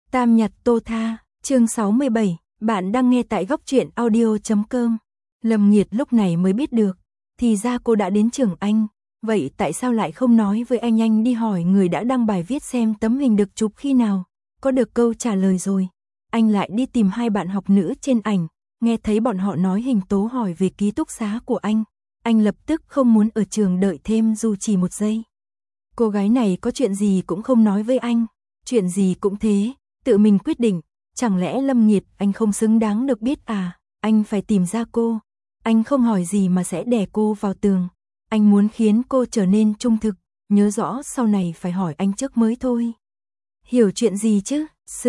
Tam Nhật Tô Tha, chương 67, bạn đang nghe tại góc truyện audio.com. Lâm Nghiệt lúc này mới biết được, thì ra cô đã đến trường Anh, vậy tại sao lại không nói với anh nhanh đi hỏi người đã đăng bài viết xem tấm hình được chụp khi nào, có được câu trả lời rồi. Anh lại đi tìm hai bạn học nữ trên ảnh, nghe thấy bọn họ nói Hình Tố hỏi về ký túc xá của anh lập tức không muốn ở trường đợi thêm dù chỉ một giây. Cô gái này có chuyện gì cũng không nói với anh, chuyện gì cũng thế, tự mình quyết định, chẳng lẽ Lâm Nghiệt anh không xứng đáng được biết à, anh phải tìm ra cô, anh không hỏi gì mà sẽ đè cô vào tường, anh muốn khiến cô trở nên trung thực, nhớ rõ sau này phải hỏi anh trước mới thôi. Hiểu chuyện gì chứ,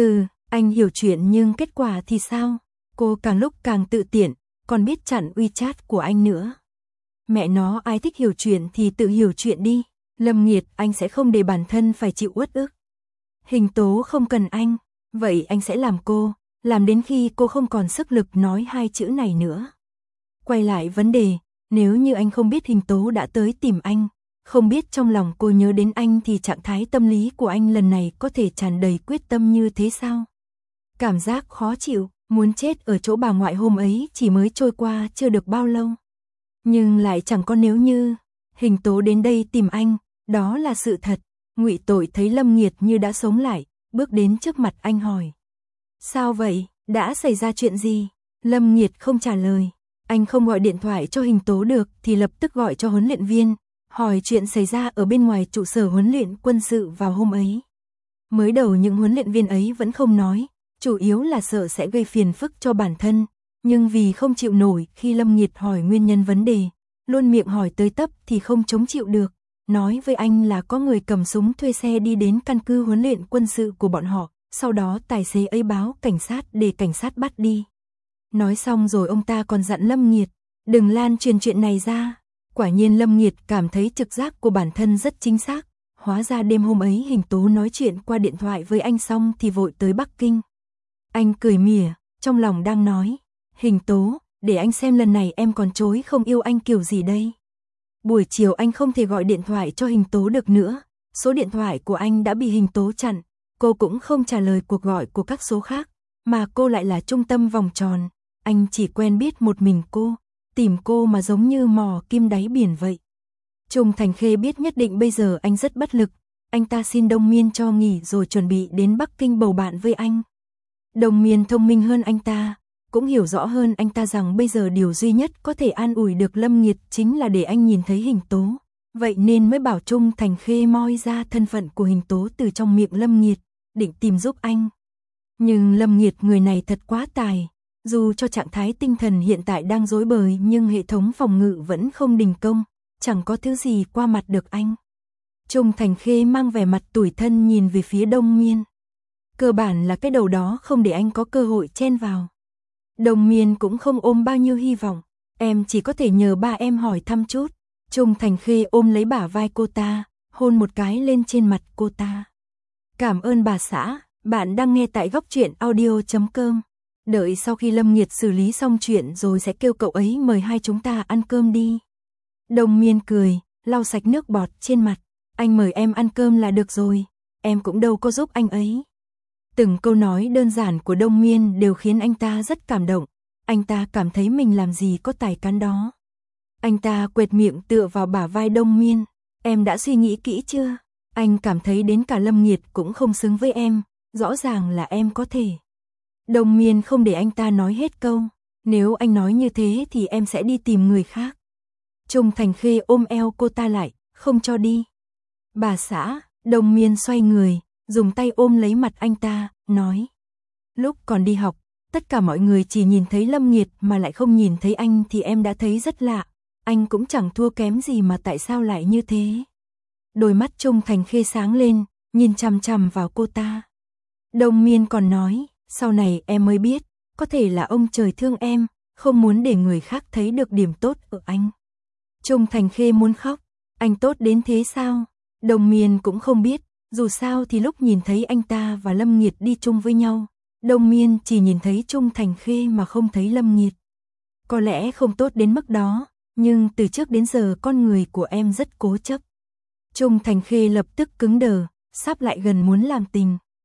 anh hiểu chuyện nhưng kết quả thì sao, cô càng lúc càng tự tiện, còn biết chặn WeChat của anh nữa. Mẹ nó, ai thích hiểu chuyện thì tự hiểu chuyện đi, Lâm Nghiệt anh sẽ không để bản thân phải chịu uất ức. Hình Tố không cần anh, vậy anh sẽ làm cô, làm đến khi cô không còn sức lực nói hai chữ này nữa. Quay lại vấn đề, nếu như anh không biết Hình Tố đã tới tìm anh, không biết trong lòng cô nhớ đến anh thì trạng thái tâm lý của anh lần này có thể tràn đầy quyết tâm như thế sao? Cảm giác khó chịu, muốn chết ở chỗ bà ngoại hôm ấy chỉ mới trôi qua chưa được bao lâu. Nhưng lại chẳng có nếu như, Hình Tố đến đây tìm anh, đó là sự thật. Ngụy Tội thấy Lâm Nghiệt như đã sống lại, bước đến trước mặt anh hỏi. Sao vậy, đã xảy ra chuyện gì? Lâm Nghiệt không trả lời, anh không gọi điện thoại cho Hình Tố được thì lập tức gọi cho huấn luyện viên, hỏi chuyện xảy ra ở bên ngoài trụ sở huấn luyện quân sự vào hôm ấy. Mới đầu những huấn luyện viên ấy vẫn không nói, chủ yếu là sợ sẽ gây phiền phức cho bản thân, nhưng vì không chịu nổi khi Lâm Nghiệt hỏi nguyên nhân vấn đề, luôn miệng hỏi tới tấp thì không chống chịu được. Nói với anh là có người cầm súng thuê xe đi đến căn cứ huấn luyện quân sự của bọn họ, sau đó tài xế ấy báo cảnh sát để cảnh sát bắt đi. Nói xong rồi ông ta còn dặn Lâm Nghiệt, đừng lan truyền chuyện này ra. Quả nhiên Lâm Nghiệt cảm thấy trực giác của bản thân rất chính xác, hóa ra đêm hôm ấy Hình Tố nói chuyện qua điện thoại với anh xong thì vội tới Bắc Kinh. Anh cười mỉa, trong lòng đang nói, Hình Tố, để anh xem lần này em còn chối không yêu anh kiểu gì đây. Buổi chiều anh không thể gọi điện thoại cho Hình Tố được nữa, số điện thoại của anh đã bị Hình Tố chặn, cô cũng không trả lời cuộc gọi của các số khác, mà cô lại là trung tâm vòng tròn, anh chỉ quen biết một mình cô, tìm cô mà giống như mò kim đáy biển vậy. Trung Thành Khê biết nhất định bây giờ anh rất bất lực, anh ta xin Đông Miên cho nghỉ rồi chuẩn bị đến Bắc Kinh bầu bạn với anh. Đông Miên thông minh hơn anh ta, cũng hiểu rõ hơn anh ta rằng bây giờ điều duy nhất có thể an ủi được Lâm Nghiệt chính là để anh nhìn thấy Hình Tố. Vậy nên mới bảo Trung Thành Khê moi ra thân phận của Hình Tố từ trong miệng Lâm Nghiệt, định tìm giúp anh. Nhưng Lâm Nghiệt người này thật quá tài, dù cho trạng thái tinh thần hiện tại đang rối bời nhưng hệ thống phòng ngự vẫn không đình công, chẳng có thứ gì qua mặt được anh. Trung Thành Khê mang vẻ mặt tủi thân nhìn về phía Đông Miên. Cơ bản là cái đầu đó không để anh có cơ hội chen vào. Đông Miên cũng không ôm bao nhiêu hy vọng, em chỉ có thể nhờ ba em hỏi thăm chút. Trung Thành Khê ôm lấy bả vai cô ta, hôn một cái lên trên mặt cô ta. Cảm ơn bà xã, bạn đang nghe tại góc truyện audio.com. Đợi sau khi Lâm Nghiệt xử lý xong chuyện rồi sẽ kêu cậu ấy mời hai chúng ta ăn cơm đi. Đông Miên cười, lau sạch nước bọt trên mặt. Anh mời em ăn cơm là được rồi, em cũng đâu có giúp anh ấy. Từng câu nói đơn giản của Đông Miên đều khiến anh ta rất cảm động. Anh ta cảm thấy mình làm gì có tài cán đó. Anh ta quệt miệng tựa vào bả vai Đông Miên. Em đã suy nghĩ kỹ chưa? Anh cảm thấy đến cả Lâm Nghiệt cũng không xứng với em. Rõ ràng là em có thể. Đông Miên không để anh ta nói hết câu. Nếu anh nói như thế thì em sẽ đi tìm người khác. Trung Thành Khê ôm eo cô ta lại, không cho đi. Bà xã, Đông Miên xoay người, dùng tay ôm lấy mặt anh ta, nói. Lúc còn đi học, tất cả mọi người chỉ nhìn thấy Lâm Nghiệt mà lại không nhìn thấy anh thì em đã thấy rất lạ. Anh cũng chẳng thua kém gì mà tại sao lại như thế. Đôi mắt Trung Thành Khê sáng lên, nhìn chằm chằm vào cô ta. Đông Miên còn nói, sau này em mới biết, có thể là ông trời thương em, không muốn để người khác thấy được điểm tốt ở anh. Trung Thành Khê muốn khóc, anh tốt đến thế sao? Đông Miên cũng không biết. Dù sao thì lúc nhìn thấy anh ta và Lâm Nghiệt đi chung với nhau, Đông Miên chỉ nhìn thấy Trung Thành Khê mà không thấy Lâm Nghiệt. Có lẽ không tốt đến mức đó, nhưng từ trước đến giờ con người của em rất cố chấp. Trung Thành Khê lập tức cứng đờ, sắp lại gần muốn làm tình.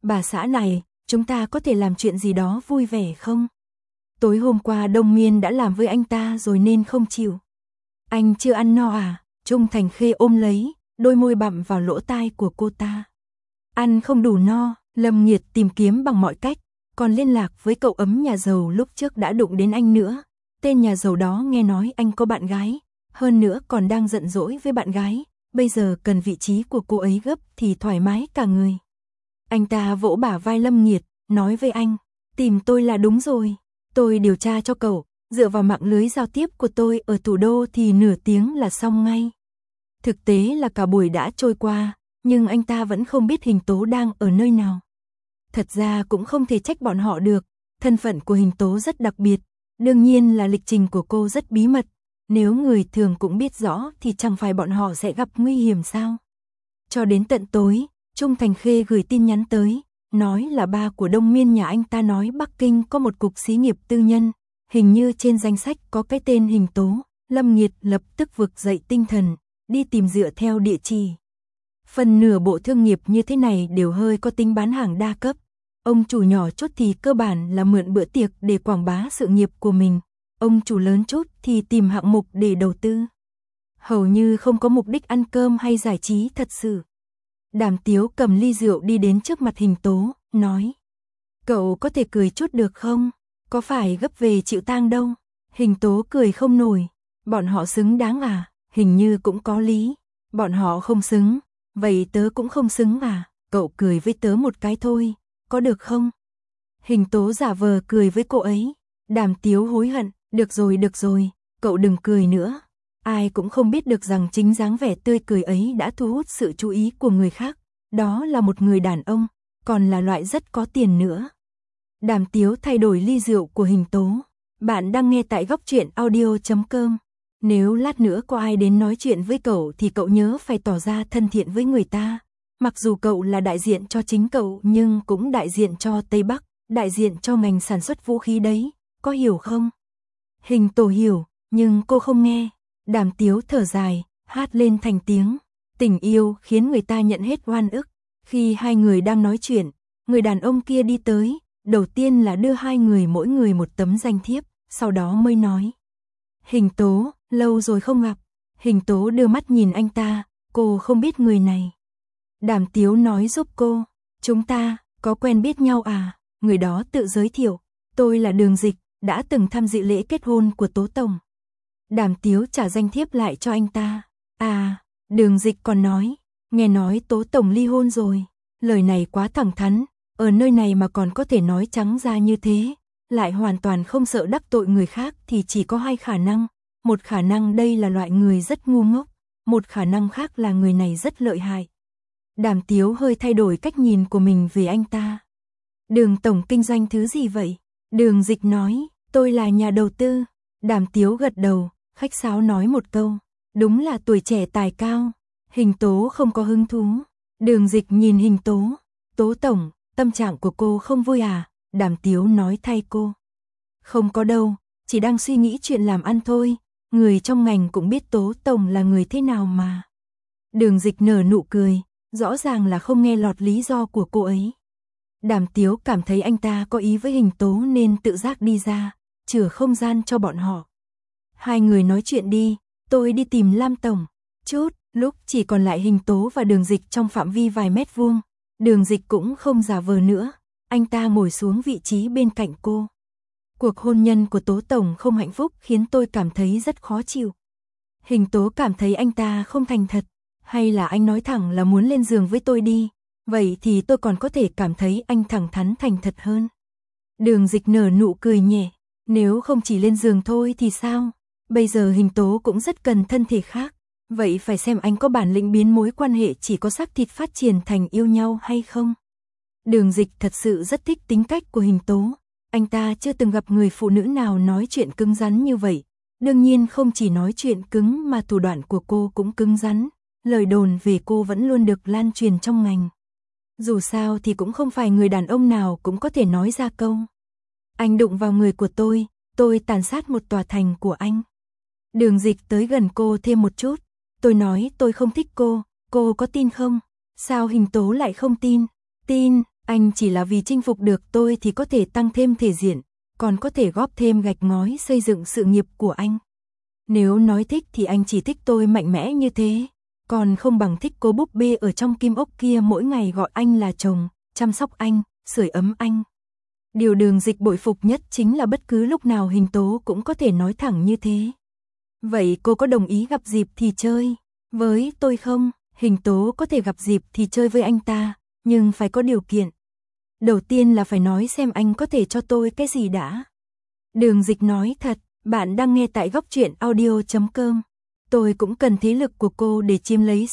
bà xã này, chúng ta có thể làm chuyện gì đó vui vẻ không? Tối hôm qua Đông Miên đã làm với anh ta rồi nên không chịu. Anh chưa ăn no à? Trung Thành Khê ôm lấy, đôi môi bặm vào lỗ tai của cô ta. Ăn không đủ no, Lâm Nghiệt tìm kiếm bằng mọi cách, còn liên lạc với cậu ấm nhà giàu lúc trước đã đụng đến anh nữa. Tên nhà giàu đó nghe nói anh có bạn gái, hơn nữa còn đang giận dỗi với bạn gái, bây giờ cần vị trí của cô ấy gấp thì thoải mái cả người. Anh ta vỗ bả vai Lâm Nghiệt, nói với anh, tìm tôi là đúng rồi, tôi điều tra cho cậu, dựa vào mạng lưới giao tiếp của tôi ở thủ đô thì nửa tiếng là xong ngay. Thực tế là cả buổi đã trôi qua, nhưng anh ta vẫn không biết Hình Tố đang ở nơi nào. Thật ra cũng không thể trách bọn họ được, thân phận của Hình Tố rất đặc biệt, đương nhiên là lịch trình của cô rất bí mật, nếu người thường cũng biết rõ thì chẳng phải bọn họ sẽ gặp nguy hiểm sao. Cho đến tận tối, Trung Thành Khê gửi tin nhắn tới, nói là ba của Đông Miên nhà anh ta nói Bắc Kinh có một cục xí nghiệp tư nhân, hình như trên danh sách có cái tên Hình Tố. Lâm Nghiệt lập tức vực dậy tinh thần, đi tìm dựa theo địa chỉ. Phần nửa bộ thương nghiệp như thế này đều hơi có tính bán hàng đa cấp. Ông chủ nhỏ chút thì cơ bản là mượn bữa tiệc để quảng bá sự nghiệp của mình. Ông chủ lớn chút thì tìm hạng mục để đầu tư. Hầu như không có mục đích ăn cơm hay giải trí thật sự. Đàm Tiếu cầm ly rượu đi đến trước mặt Hình Tố, nói. Cậu có thể cười chút được không? Có phải gấp về chịu tang đâu? Hình Tố cười không nổi. Bọn họ xứng đáng à? Hình như cũng có lý. Bọn họ không xứng. Vậy tớ cũng không xứng à? Cậu cười với tớ một cái thôi. Có được không? Hình Tố giả vờ cười với cô ấy. Đàm Tiếu hối hận. Được rồi, cậu đừng cười nữa. Ai cũng không biết được rằng chính dáng vẻ tươi cười ấy đã thu hút sự chú ý của người khác. Đó là một người đàn ông, còn là loại rất có tiền nữa. Đàm Tiếu thay đổi ly rượu của Hình Tố. Bạn đang nghe tại góc truyện audio.com. Nếu lát nữa có ai đến nói chuyện với cậu thì cậu nhớ phải tỏ ra thân thiện với người ta. Mặc dù cậu là đại diện cho chính cậu nhưng cũng đại diện cho Tây Bắc, đại diện cho ngành sản xuất vũ khí đấy, có hiểu không? Hình Tố hiểu, nhưng cô không nghe. Đàm Tiếu thở dài, hát lên thành tiếng. Tình yêu khiến người ta nhận hết oan ức. Khi hai người đang nói chuyện, người đàn ông kia đi tới, đầu tiên là đưa hai người mỗi người một tấm danh thiếp, sau đó mới nói. Hình Tố, lâu rồi không gặp. Hình Tố đưa mắt nhìn anh ta, cô không biết người này. Đàm Tiếu nói giúp cô, chúng ta có quen biết nhau à? Người đó tự giới thiệu, tôi là Đường Dịch, đã từng tham dự lễ kết hôn của Tố Tổng. Đàm Tiếu trả danh thiếp lại cho anh ta. À, Đường Dịch còn nói, nghe nói Tố Tổng ly hôn rồi. Lời này quá thẳng thắn, ở nơi này mà còn có thể nói trắng ra như thế, lại hoàn toàn không sợ đắc tội người khác thì chỉ có hai khả năng. Một khả năng đây là loại người rất ngu ngốc, một khả năng khác là người này rất lợi hại. Đàm Tiếu hơi thay đổi cách nhìn của mình về anh ta. Đường Tổng kinh doanh thứ gì vậy? Đường Dịch nói, tôi là nhà đầu tư. Đàm Tiếu gật đầu, khách sáo nói một câu, đúng là tuổi trẻ tài cao. Hình Tố không có hứng thú. Đường Dịch nhìn Hình Tố, Tố Tổng, tâm trạng của cô không vui à? Đàm Tiếu nói thay cô. Không có đâu, chỉ đang suy nghĩ chuyện làm ăn thôi, người trong ngành cũng biết Tố Tổng là người thế nào mà. Đường Dịch nở nụ cười, rõ ràng là không nghe lọt lý do của cô ấy. Đàm Tiếu cảm thấy anh ta có ý với Hình Tố nên tự giác đi ra, chừa không gian cho bọn họ. Hai người nói chuyện đi, tôi đi tìm Lam Tổng. Chút, lúc chỉ còn lại Hình Tố và Đường Dịch trong phạm vi vài mét vuông. Đường Dịch cũng không giả vờ nữa, anh ta ngồi xuống vị trí bên cạnh cô. Cuộc hôn nhân của Tố Tổng không hạnh phúc khiến tôi cảm thấy rất khó chịu. Hình Tố cảm thấy anh ta không thành thật, hay là anh nói thẳng là muốn lên giường với tôi đi, vậy thì tôi còn có thể cảm thấy anh thẳng thắn thành thật hơn. Đường Dịch nở nụ cười nhẹ, nếu không chỉ lên giường thôi thì sao? Bây giờ Hình Tố cũng rất cần thân thể khác, vậy phải xem anh có bản lĩnh biến mối quan hệ chỉ có xác thịt phát triển thành yêu nhau hay không. Đường Dịch thật sự rất thích tính cách của Hình Tố, anh ta chưa từng gặp người phụ nữ nào nói chuyện cứng rắn như vậy. Đương nhiên không chỉ nói chuyện cứng mà thủ đoạn của cô cũng cứng rắn, lời đồn về cô vẫn luôn được lan truyền trong ngành. Dù sao thì cũng không phải người đàn ông nào cũng có thể nói ra câu. Anh đụng vào người của tôi tàn sát một tòa thành của anh. Đường Dịch tới gần cô thêm một chút. Tôi nói tôi không thích cô có tin không? Sao Hình Tố lại không tin? Tin, Anh chỉ là vì chinh phục được tôi thì có thể tăng thêm thể diện, còn có thể góp thêm gạch ngói xây dựng sự nghiệp của anh. Nếu nói thích thì anh chỉ thích tôi mạnh mẽ như thế, còn không bằng thích cô búp bê ở trong kim ốc kia mỗi ngày gọi anh là chồng, chăm sóc anh, sưởi ấm anh. Điều Đường Dịch bội phục nhất chính là bất cứ lúc nào Hình Tố cũng có thể nói thẳng như thế. Vậy cô có đồng ý gặp dịp thì chơi với tôi không? Hình Tố có thể gặp dịp thì chơi với anh ta, nhưng phải có điều kiện. Đầu tiên là phải nói xem anh có thể cho tôi cái gì đã. Đường Dịch nói thật, bạn đang nghe tại Góc Truyện Audio.com. Tôi cũng cần thế lực của cô để chiếm lấy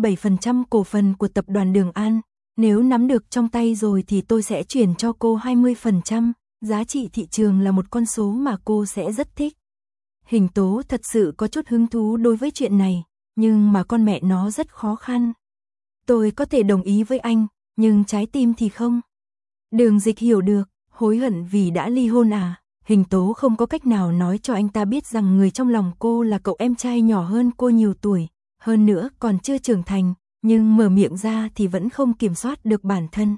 67% cổ phần của tập đoàn Đường An. Nếu nắm được trong tay rồi thì tôi sẽ chuyển cho cô 20%, giá trị thị trường là một con số mà cô sẽ rất thích. Hình Tố thật sự có chút hứng thú đối với chuyện này, nhưng mà con mẹ nó rất khó khăn. Tôi có thể đồng ý với anh, nhưng trái tim thì không. Đường Dịch hiểu được, hối hận vì đã ly hôn à? Hình Tố không có cách nào nói cho anh ta biết rằng người trong lòng cô là cậu em trai nhỏ hơn cô nhiều tuổi, hơn nữa còn chưa trưởng thành, nhưng mở miệng ra thì vẫn không kiểm soát được bản thân.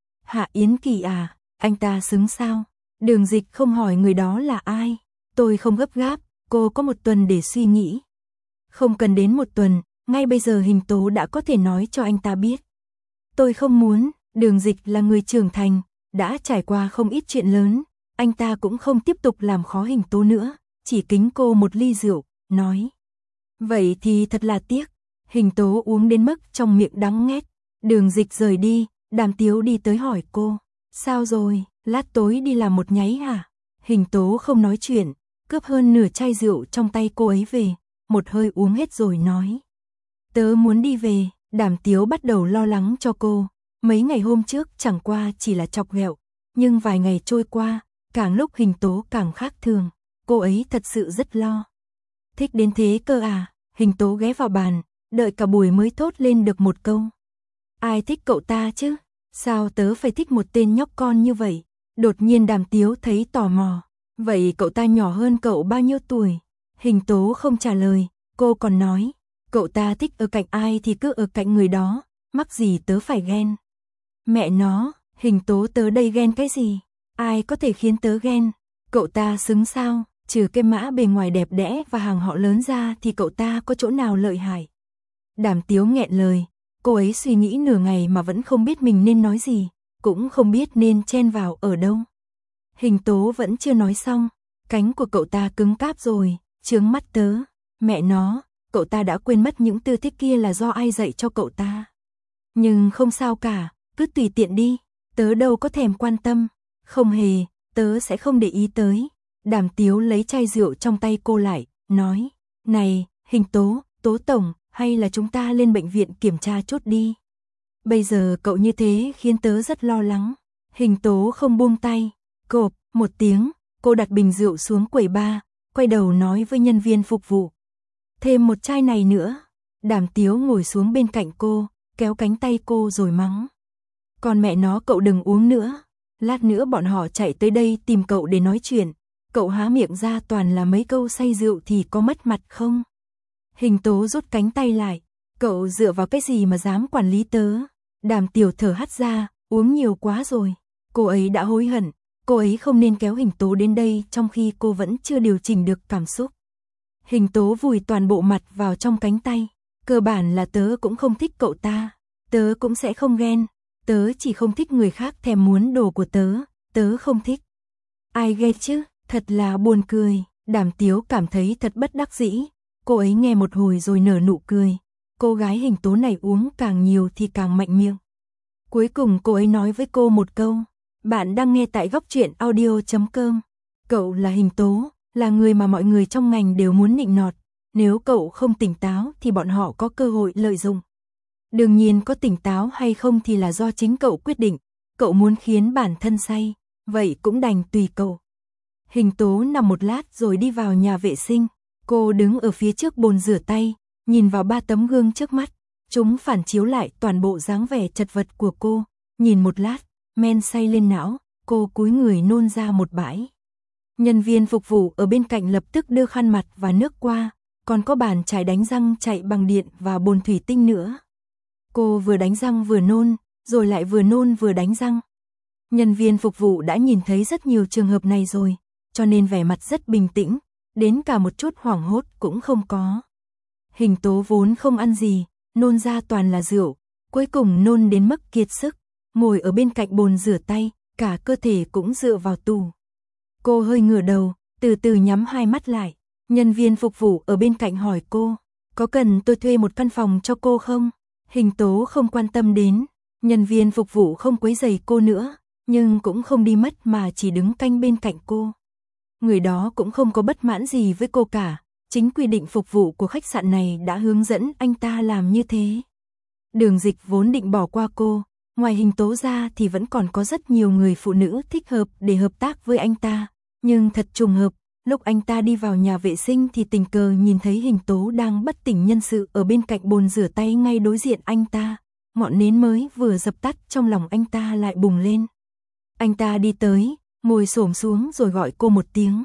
Hạ Yến Kỳ à, anh ta xứng sao? Đường Dịch không hỏi người đó là ai. Tôi không gấp gáp, cô có 1 tuần để suy nghĩ. Không cần đến 1 tuần, ngay bây giờ Hình Tố đã có thể nói cho anh ta biết. Tôi không muốn, Đường Dịch là người trưởng thành, đã trải qua không ít chuyện lớn, anh ta cũng không tiếp tục làm khó Hình Tố nữa, chỉ kính cô một ly rượu, nói. Vậy thì thật là tiếc. Hình Tố uống đến mức trong miệng đắng nghét. Đường Dịch rời đi, Đàm Tiếu đi tới hỏi cô. Sao rồi, lát tối đi làm một nháy hả? Hình Tố không nói chuyện, cướp hơn nửa chai rượu trong tay cô ấy về, một hơi uống hết rồi nói. Tớ muốn đi về. Đàm Tiếu bắt đầu lo lắng cho cô. Mấy ngày hôm trước chẳng qua chỉ là chọc ghẹo, nhưng vài ngày trôi qua, càng lúc Hình Tố càng khác thường, cô ấy thật sự rất lo. Thích đến thế cơ à? Hình Tố ghé vào bàn, đợi cả buổi mới thốt lên được một câu. Ai thích cậu ta chứ? Sao tớ phải thích một tên nhóc con như vậy? Đột nhiên Đàm Tiếu thấy tò mò. Vậy cậu ta nhỏ hơn cậu bao nhiêu tuổi? Hình Tố không trả lời, cô còn nói. Cậu ta thích ở cạnh ai thì cứ ở cạnh người đó, mắc gì tớ phải ghen. Mẹ nó, Hình Tố tớ đây ghen cái gì? Ai có thể khiến tớ ghen? Cậu ta xứng sao? Trừ cái mã bề ngoài đẹp đẽ và hàng họ lớn ra thì cậu ta có chỗ nào lợi hại? Đàm Tiếu nghẹn lời, cô ấy suy nghĩ nửa ngày mà vẫn không biết mình nên nói gì, cũng không biết nên chen vào ở đâu. Hình Tố vẫn chưa nói xong, cánh của cậu ta cứng cáp rồi, chướng mắt tớ. Mẹ nó, cậu ta đã quên mất những tư thích kia là do ai dạy cho cậu ta. Nhưng không sao cả, cứ tùy tiện đi, tớ đâu có thèm quan tâm. Không hề, tớ sẽ không để ý tới. Đàm Tiếu lấy chai rượu trong tay cô lại, nói. Này, Hình Tố, Tố Tổng, hay là chúng ta lên bệnh viện kiểm tra chút đi. Bây giờ cậu như thế khiến tớ rất lo lắng. Hình Tố không buông tay, cộp, một tiếng, cô đặt bình rượu xuống quầy bar, quay đầu nói với nhân viên phục vụ. Thêm một chai này nữa. Đàm Tiếu ngồi xuống bên cạnh cô, kéo cánh tay cô rồi mắng. Còn mẹ nó cậu đừng uống nữa. Lát nữa bọn họ chạy tới đây tìm cậu để nói chuyện. Cậu há miệng ra toàn là mấy câu say rượu thì có mất mặt không? Hình Tố rút cánh tay lại. Cậu dựa vào cái gì mà dám quản lý tớ? Đàm Tiểu thở hắt ra, uống nhiều quá rồi. Cô ấy đã hối hận. Cô ấy không nên kéo Hình Tố đến đây trong khi cô vẫn chưa điều chỉnh được cảm xúc. Hình Tố vùi toàn bộ mặt vào trong cánh tay. Cơ bản là tớ cũng không thích cậu ta. Tớ cũng sẽ không ghen. Tớ chỉ không thích người khác thèm muốn đồ của tớ. Tớ không thích. Ai ghét chứ? Thật là buồn cười. Đàm Tiếu cảm thấy thật bất đắc dĩ. Cô ấy nghe một hồi rồi nở nụ cười. Cô gái Hình Tố này uống càng nhiều thì càng mạnh miệng. Cuối cùng cô ấy nói với cô một câu. Bạn đang nghe tại Góc Truyện Audio.com. Cậu là Hình Tố, là người mà mọi người trong ngành đều muốn nịnh nọt. Nếu cậu không tỉnh táo thì bọn họ có cơ hội lợi dụng. Đương nhiên có tỉnh táo hay không thì là do chính cậu quyết định. Cậu muốn khiến bản thân say, vậy cũng đành tùy cậu. Hình Tố nằm một lát rồi đi vào nhà vệ sinh. Cô đứng ở phía trước bồn rửa tay, nhìn vào 3 tấm gương trước mắt. Chúng phản chiếu lại toàn bộ dáng vẻ chật vật của cô. Nhìn một lát, men say lên não, cô cúi người nôn ra một bãi. Nhân viên phục vụ ở bên cạnh lập tức đưa khăn mặt và nước qua, còn có bàn chải đánh răng chạy bằng điện và bồn thủy tinh nữa. Cô vừa đánh răng vừa nôn, rồi lại vừa nôn vừa đánh răng. Nhân viên phục vụ đã nhìn thấy rất nhiều trường hợp này rồi, cho nên vẻ mặt rất bình tĩnh, đến cả một chút hoảng hốt cũng không có. Hình Tố vốn không ăn gì, nôn ra toàn là rượu, cuối cùng nôn đến mức kiệt sức, ngồi ở bên cạnh bồn rửa tay, cả cơ thể cũng dựa vào tủ. Cô hơi ngửa đầu, từ từ nhắm hai mắt lại. Nhân viên phục vụ ở bên cạnh hỏi cô, có cần tôi thuê một căn phòng cho cô không? Hình Tố không quan tâm đến, nhân viên phục vụ không quấy rầy cô nữa, nhưng cũng không đi mất mà chỉ đứng canh bên cạnh cô. Người đó cũng không có bất mãn gì với cô cả, chính quy định phục vụ của khách sạn này đã hướng dẫn anh ta làm như thế. Đường Dịch vốn định bỏ qua cô, ngoài Hình Tố ra thì vẫn còn có rất nhiều người phụ nữ thích hợp để hợp tác với anh ta, nhưng thật trùng hợp, lúc anh ta đi vào nhà vệ sinh thì tình cờ nhìn thấy Hình Tố đang bất tỉnh nhân sự ở bên cạnh bồn rửa tay ngay đối diện anh ta, ngọn nến mới vừa dập tắt trong lòng anh ta lại bùng lên. Anh ta đi tới, ngồi xổm xuống rồi gọi cô một tiếng.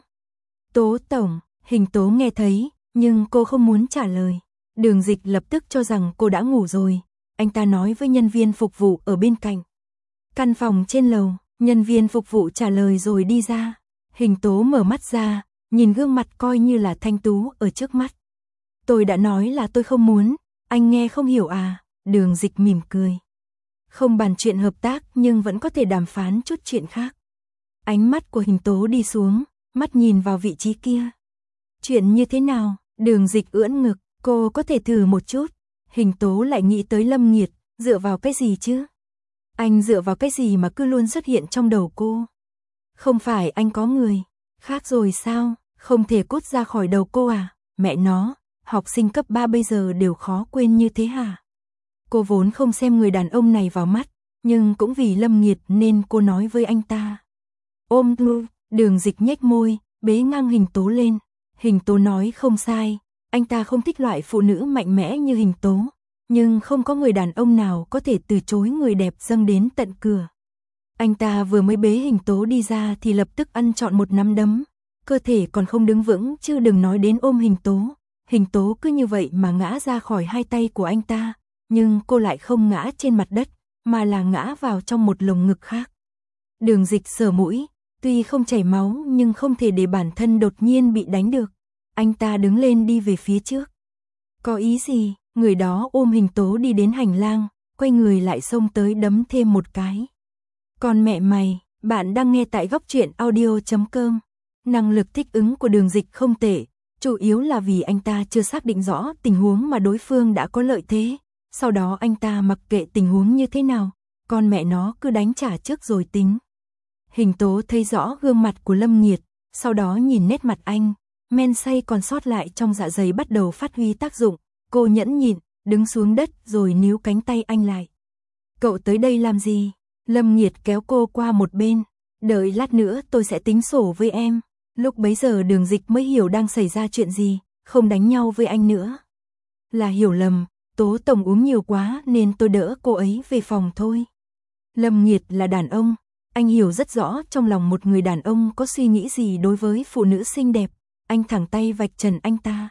Tố tổng. Hình Tố nghe thấy, nhưng cô không muốn trả lời. Đường Dịch lập tức cho rằng cô đã ngủ rồi. Anh ta nói với nhân viên phục vụ ở bên cạnh. Căn phòng trên lầu, nhân viên phục vụ trả lời rồi đi ra. Hình Tố mở mắt ra, nhìn gương mặt coi như là thanh tú ở trước mắt. Tôi đã nói là tôi không muốn, anh nghe không hiểu à? Đường Dịch mỉm cười. Không bàn chuyện hợp tác nhưng vẫn có thể đàm phán chút chuyện khác. Ánh mắt của Hình Tố đi xuống, mắt nhìn vào vị trí kia. Chuyện như thế nào? Đường Dịch ưỡn ngực, cô có thể thử một chút. Hình Tố lại nghĩ tới Lâm Nghiệt, dựa vào cái gì chứ? Anh dựa vào cái gì mà cứ luôn xuất hiện trong đầu cô? Không phải anh có người khác rồi sao? Không thể cút ra khỏi đầu cô à? Mẹ nó, học sinh cấp 3 bây giờ đều khó quên như thế hả? Cô vốn không xem người đàn ông này vào mắt, nhưng cũng vì Lâm Nghiệt nên cô nói với anh ta. Ôm luôn, Đường Dịch nhếch môi, bế ngang Hình Tố lên. Hình Tố nói không sai, anh ta không thích loại phụ nữ mạnh mẽ như Hình Tố, nhưng không có người đàn ông nào có thể từ chối người đẹp dâng đến tận cửa. Anh ta vừa mới bế Hình Tố đi ra thì lập tức ăn trọn một nắm đấm, cơ thể còn không đứng vững chứ đừng nói đến ôm Hình Tố. Hình Tố cứ như vậy mà ngã ra khỏi hai tay của anh ta, nhưng cô lại không ngã trên mặt đất, mà là ngã vào trong một lồng ngực khác. Đường Dịch sờ mũi, tuy không chảy máu nhưng không thể để bản thân đột nhiên bị đánh được. Anh ta đứng lên đi về phía trước. Có ý gì? Người đó ôm Hình Tố đi đến hành lang, quay người lại xông tới đấm thêm một cái. Còn mẹ mày, bạn đang nghe tại Góc Truyện Audio.com. Năng lực thích ứng của Đường Dịch không tệ, chủ yếu là vì anh ta chưa xác định rõ tình huống mà đối phương đã có lợi thế. Sau đó anh ta mặc kệ tình huống như thế nào, con mẹ nó cứ đánh trả trước rồi tính. Hình Tố thấy rõ gương mặt của Lâm Nghiệt, sau đó nhìn nét mặt anh, men say còn sót lại trong dạ dày bắt đầu phát huy tác dụng, cô nhẫn nhịn, đứng xuống đất rồi níu cánh tay anh lại. Cậu tới đây làm gì? Lâm Nghiệt kéo cô qua một bên, đợi lát nữa tôi sẽ tính sổ với em. Lúc bấy giờ Đường Dịch mới hiểu đang xảy ra chuyện gì, không đánh nhau với anh nữa. Là hiểu lầm, Tố tổng uống nhiều quá nên tôi đỡ cô ấy về phòng thôi. Lâm Nghiệt là đàn ông, anh hiểu rất rõ trong lòng một người đàn ông có suy nghĩ gì đối với phụ nữ xinh đẹp, anh thẳng tay vạch trần anh ta.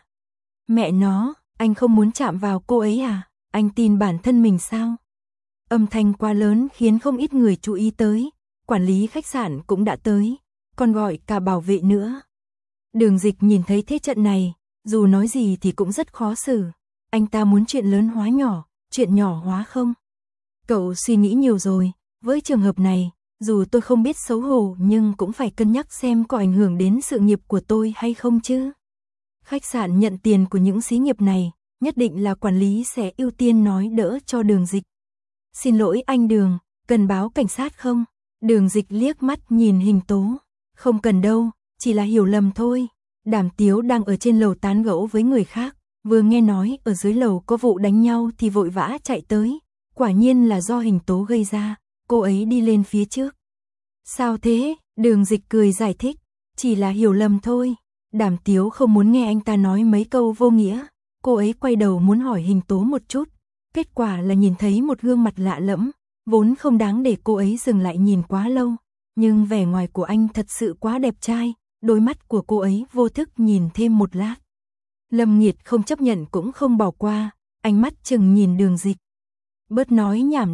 Mẹ nó, anh không muốn chạm vào cô ấy à? Anh tin bản thân mình sao? Âm thanh quá lớn khiến không ít người chú ý tới, quản lý khách sạn cũng đã tới, còn gọi cả bảo vệ nữa. Đường Dịch nhìn thấy thế trận này, dù nói gì thì cũng rất khó xử. Anh ta muốn chuyện lớn hóa nhỏ, chuyện nhỏ hóa không? Cậu suy nghĩ nhiều rồi, với trường hợp này, dù tôi không biết xấu hổ nhưng cũng phải cân nhắc xem có ảnh hưởng đến sự nghiệp của tôi hay không chứ. Khách sạn nhận tiền của những xí nghiệp này, nhất định là quản lý sẽ ưu tiên nói đỡ cho Đường Dịch. Xin lỗi anh Đường, cần báo cảnh sát không? Đường Dịch liếc mắt nhìn Hình Tố. Không cần đâu, chỉ là hiểu lầm thôi. Đàm Tiếu đang ở trên lầu tán gẫu với người khác, vừa nghe nói ở dưới lầu có vụ đánh nhau thì vội vã chạy tới. Quả nhiên là do Hình Tố gây ra, cô ấy đi lên phía trước. Sao thế? Đường Dịch cười giải thích, chỉ là hiểu lầm thôi. Đàm Tiếu không muốn nghe anh ta nói mấy câu vô nghĩa, cô ấy quay đầu muốn hỏi Hình Tố một chút. Kết quả là nhìn thấy một gương mặt lạ lẫm, vốn không đáng để cô ấy dừng lại nhìn quá lâu. Nhưng vẻ ngoài của anh thật sự quá đẹp trai, đôi mắt của cô ấy vô thức nhìn thêm một lát. Lâm Nghiệt không chấp nhận cũng không bỏ qua, ánh mắt chừng nhìn Đường Dịch. Bớt nói nhảm đi,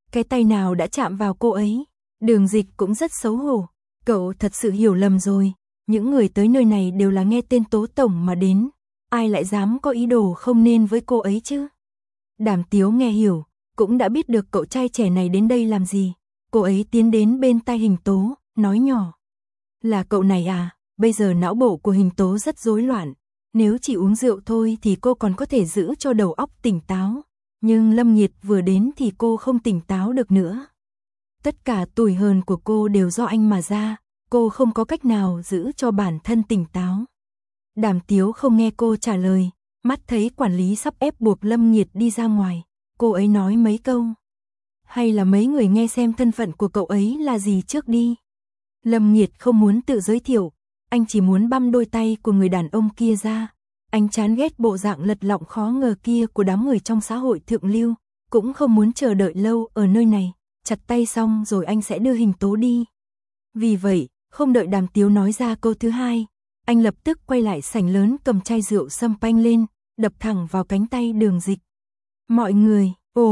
cái tay nào đã chạm vào cô ấy. Đường Dịch cũng rất xấu hổ. Cậu thật sự hiểu lầm rồi, những người tới nơi này đều là nghe tên Tố Tổng mà đến, ai lại dám có ý đồ không nên với cô ấy chứ. Đàm Tiếu nghe hiểu, cũng đã biết được cậu trai trẻ này đến đây làm gì. Cô ấy tiến đến bên tai Hình Tố, nói nhỏ. Là cậu này à, bây giờ não bộ của Hình Tố rất rối loạn. Nếu chỉ uống rượu thôi thì cô còn có thể giữ cho đầu óc tỉnh táo. Nhưng Lâm Nhiệt vừa đến thì cô không tỉnh táo được nữa. Tất cả tủi hờn của cô đều do anh mà ra, cô không có cách nào giữ cho bản thân tỉnh táo. Đàm Tiếu không nghe cô trả lời, mắt thấy quản lý sắp ép buộc Lâm Nhiệt đi ra ngoài, cô ấy nói mấy câu. Hay là mấy người nghe xem thân phận của cậu ấy là gì trước đi. Lâm Nhiệt không muốn tự giới thiệu, anh chỉ muốn băm đôi tay của người đàn ông kia ra. Anh chán ghét bộ dạng lật lọng khó ngờ kia của đám người trong xã hội thượng lưu, cũng không muốn chờ đợi lâu ở nơi này, chặt tay xong rồi anh sẽ đưa Hình Tố đi. Vì vậy, không đợi Đàm Tiếu nói ra câu thứ hai, anh lập tức quay lại sảnh lớn cầm chai rượu sâm panh lên, đập thẳng vào cánh tay Đường Dịch. Mọi người,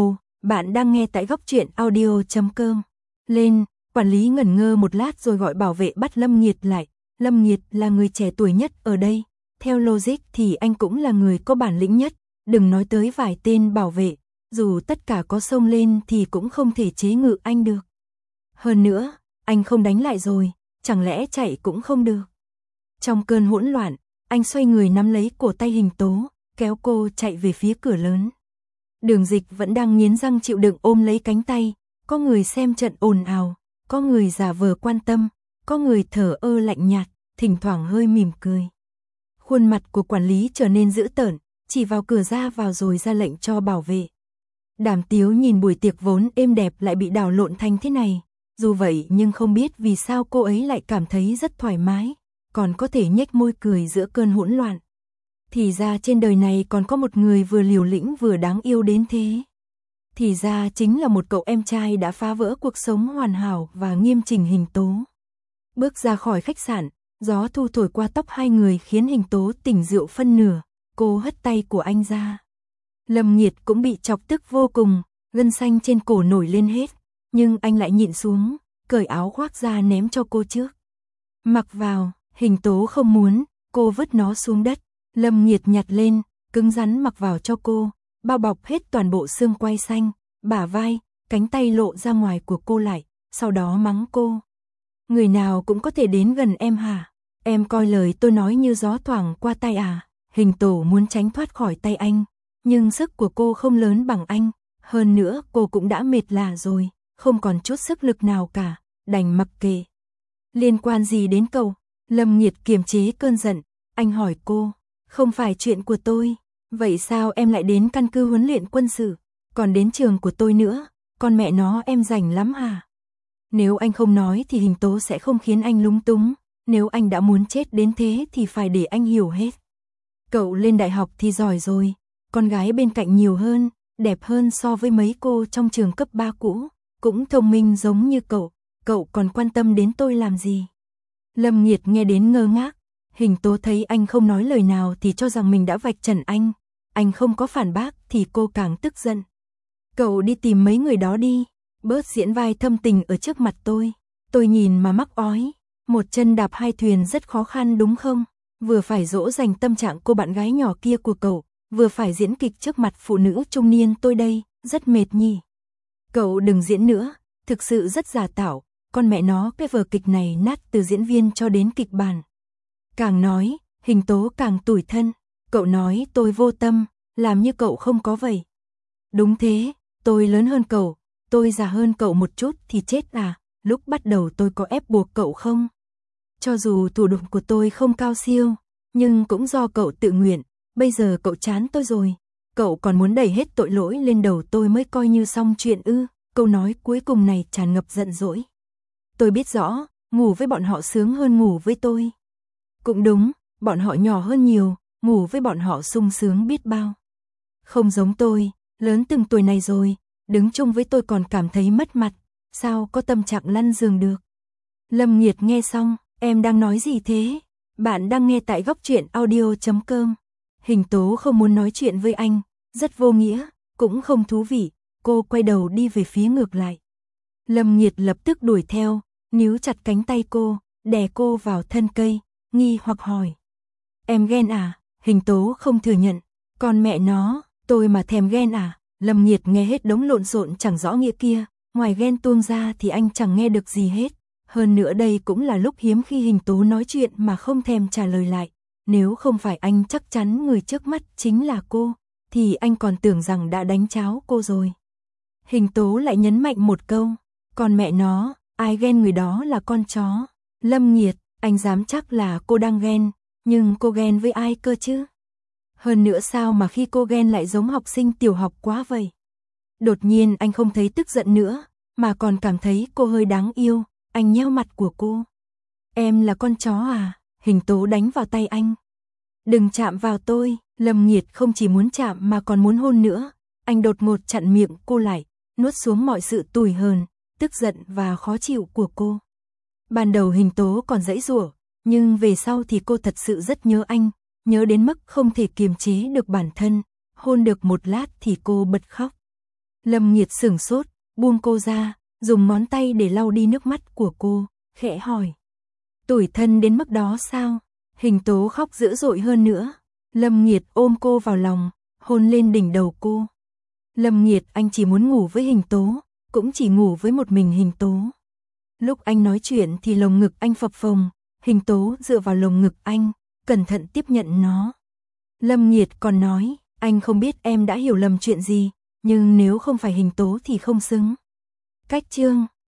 bạn đang nghe tại góc truyện audio.com. Lên, quản lý ngẩn ngơ một lát rồi gọi bảo vệ bắt Lâm Nhiệt lại. Lâm Nhiệt là người trẻ tuổi nhất ở đây. Theo logic thì anh cũng là người có bản lĩnh nhất, đừng nói tới vài tên bảo vệ, dù tất cả có xông lên thì cũng không thể chế ngự anh được. Hơn nữa, anh không đánh lại rồi, chẳng lẽ chạy cũng không được. Trong cơn hỗn loạn, anh xoay người nắm lấy cổ tay Hình Tố, kéo cô chạy về phía cửa lớn. Đường Dịch vẫn đang nghiến răng chịu đựng ôm lấy cánh tay, có người xem trận ồn ào, có người giả vờ quan tâm, có người thở ơ lạnh nhạt, thỉnh thoảng hơi mỉm cười. Khuôn mặt của quản lý trở nên dữ tợn, chỉ vào cửa ra vào rồi ra lệnh cho bảo vệ. Đàm Tiếu nhìn buổi tiệc vốn êm đẹp lại bị đảo lộn thành thế này, dù vậy nhưng không biết vì sao cô ấy lại cảm thấy rất thoải mái, còn có thể nhếch môi cười giữa cơn hỗn loạn. Thì ra trên đời này còn có một người vừa liều lĩnh vừa đáng yêu đến thế. Thì ra chính là một cậu em trai đã phá vỡ cuộc sống hoàn hảo và nghiêm chỉnh Hình Tố. Bước ra khỏi khách sạn, gió thu thổi qua tóc hai người khiến Hình Tố tỉnh rượu phân nửa, cô hất tay của anh ra. Lâm Nhiệt cũng bị chọc tức vô cùng, gân xanh trên cổ nổi lên hết, nhưng anh lại nhịn xuống, cởi áo khoác ra ném cho cô trước. Mặc vào, Hình Tố không muốn, cô vứt nó xuống đất, Lâm Nhiệt nhặt lên, cứng rắn mặc vào cho cô, bao bọc hết toàn bộ xương quai xanh, bả vai, cánh tay lộ ra ngoài của cô lại, sau đó mắng cô. Người nào cũng có thể đến gần em hả? Em coi lời tôi nói như gió thoảng qua tay à? Hình Tố muốn tránh thoát khỏi tay anh, nhưng sức của cô không lớn bằng anh, hơn nữa cô cũng đã mệt lả rồi, không còn chút sức lực nào cả, đành mặc kệ. Liên quan gì đến cậu? Lâm Nhiệt kiềm chế cơn giận, anh hỏi cô, không phải chuyện của tôi, vậy sao em lại đến căn cứ huấn luyện quân sự, còn đến trường của tôi nữa, con mẹ nó em rảnh lắm hả? Nếu anh không nói thì Hình Tố sẽ không khiến anh lúng túng, nếu anh đã muốn chết đến thế thì phải để anh hiểu hết. Cậu lên đại học thì giỏi rồi, con gái bên cạnh nhiều hơn, đẹp hơn so với mấy cô trong trường cấp 3 cũ, cũng thông minh giống như cậu còn quan tâm đến tôi làm gì? Lâm Nhiệt nghe đến ngơ ngác, Hình Tố thấy anh không nói lời nào thì cho rằng mình đã vạch trần anh không có phản bác thì cô càng tức giận. Cậu đi tìm mấy người đó đi, bớt diễn vai thâm tình ở trước mặt tôi nhìn mà mắc ói, một chân đạp hai thuyền rất khó khăn đúng không? Vừa phải dỗ dành tâm trạng cô bạn gái nhỏ kia của cậu, vừa phải diễn kịch trước mặt phụ nữ trung niên tôi đây, rất mệt nhỉ. Cậu đừng diễn nữa, thực sự rất giả tạo, con mẹ nó cái vở kịch này nát từ diễn viên cho đến kịch bản. Càng nói, Hình Tố càng tủi thân, cậu nói tôi vô tâm, làm như cậu không có vậy. Đúng thế, tôi lớn hơn cậu, tôi già hơn cậu một chút thì chết à, lúc bắt đầu tôi có ép buộc cậu không? Cho dù thủ đoạn của tôi không cao siêu, nhưng cũng do cậu tự nguyện, bây giờ cậu chán tôi rồi, cậu còn muốn đẩy hết tội lỗi lên đầu tôi mới coi như xong chuyện ư? Câu nói cuối cùng này tràn ngập giận dỗi. Tôi biết rõ, ngủ với bọn họ sướng hơn ngủ với tôi. Cũng đúng, bọn họ nhỏ hơn nhiều, ngủ với bọn họ sung sướng biết bao. Không giống tôi, lớn từng tuổi này rồi, đứng chung với tôi còn cảm thấy mất mặt, sao có tâm trạng lăn giường được. Lâm Nhiệt nghe xong, em đang nói gì thế? Bạn đang nghe tại góc truyện audio.com. Hình Tố không muốn nói chuyện với anh, rất vô nghĩa, cũng không thú vị, cô quay đầu đi về phía ngược lại. Lâm Nhiệt lập tức đuổi theo, níu chặt cánh tay cô, đè cô vào thân cây, nghi hoặc hỏi. Em ghen à? Hình Tố không thừa nhận. Còn mẹ nó, tôi mà thèm ghen à? Lâm Nhiệt nghe hết đống lộn xộn chẳng rõ nghĩa kia, ngoài ghen tuông ra thì anh chẳng nghe được gì hết. Hơn nữa đây cũng là lúc hiếm khi Hình Tố nói chuyện mà không thèm trả lời lại. Nếu không phải anh chắc chắn người trước mắt chính là cô, thì anh còn tưởng rằng đã đánh cháo cô rồi. Hình Tố lại nhấn mạnh một câu, còn mẹ nó, ai ghen người đó là con chó. Lâm Nhiệt, anh dám chắc là cô đang ghen, nhưng cô ghen với ai cơ chứ? Hơn nữa sao mà khi cô ghen lại giống học sinh tiểu học quá vậy? Đột nhiên anh không thấy tức giận nữa, mà còn cảm thấy cô hơi đáng yêu, anh nheo mặt của cô. Em là con chó à? Hình Tố đánh vào tay anh. Đừng chạm vào tôi. Lâm Nhiệt không chỉ muốn chạm mà còn muốn hôn nữa. Anh đột ngột chặn miệng cô lại, nuốt xuống mọi sự tủi hờn, tức giận và khó chịu của cô. Ban đầu Hình Tố còn giãy giụa, nhưng về sau thì cô thật sự rất nhớ anh, nhớ đến mức không thể kiềm chế được bản thân, hôn được một lát thì cô bật khóc. Lâm Nhiệt sửng sốt, buông cô ra, dùng ngón tay để lau đi nước mắt của cô, khẽ hỏi. Tủi thân đến mức đó sao? Hình Tố khóc dữ dội hơn nữa. Lâm Nhiệt ôm cô vào lòng, hôn lên đỉnh đầu cô. Lâm Nhiệt, anh chỉ muốn ngủ với Hình Tố, cũng chỉ ngủ với một mình Hình Tố. Lúc anh nói chuyện thì lồng ngực anh phập phồng, Hình Tố dựa vào lồng ngực anh, cẩn thận tiếp nhận nó. Lâm Nhiệt còn nói, anh không biết em đã hiểu lầm chuyện gì, nhưng nếu không phải Hình Tố thì không xứng. Cách chương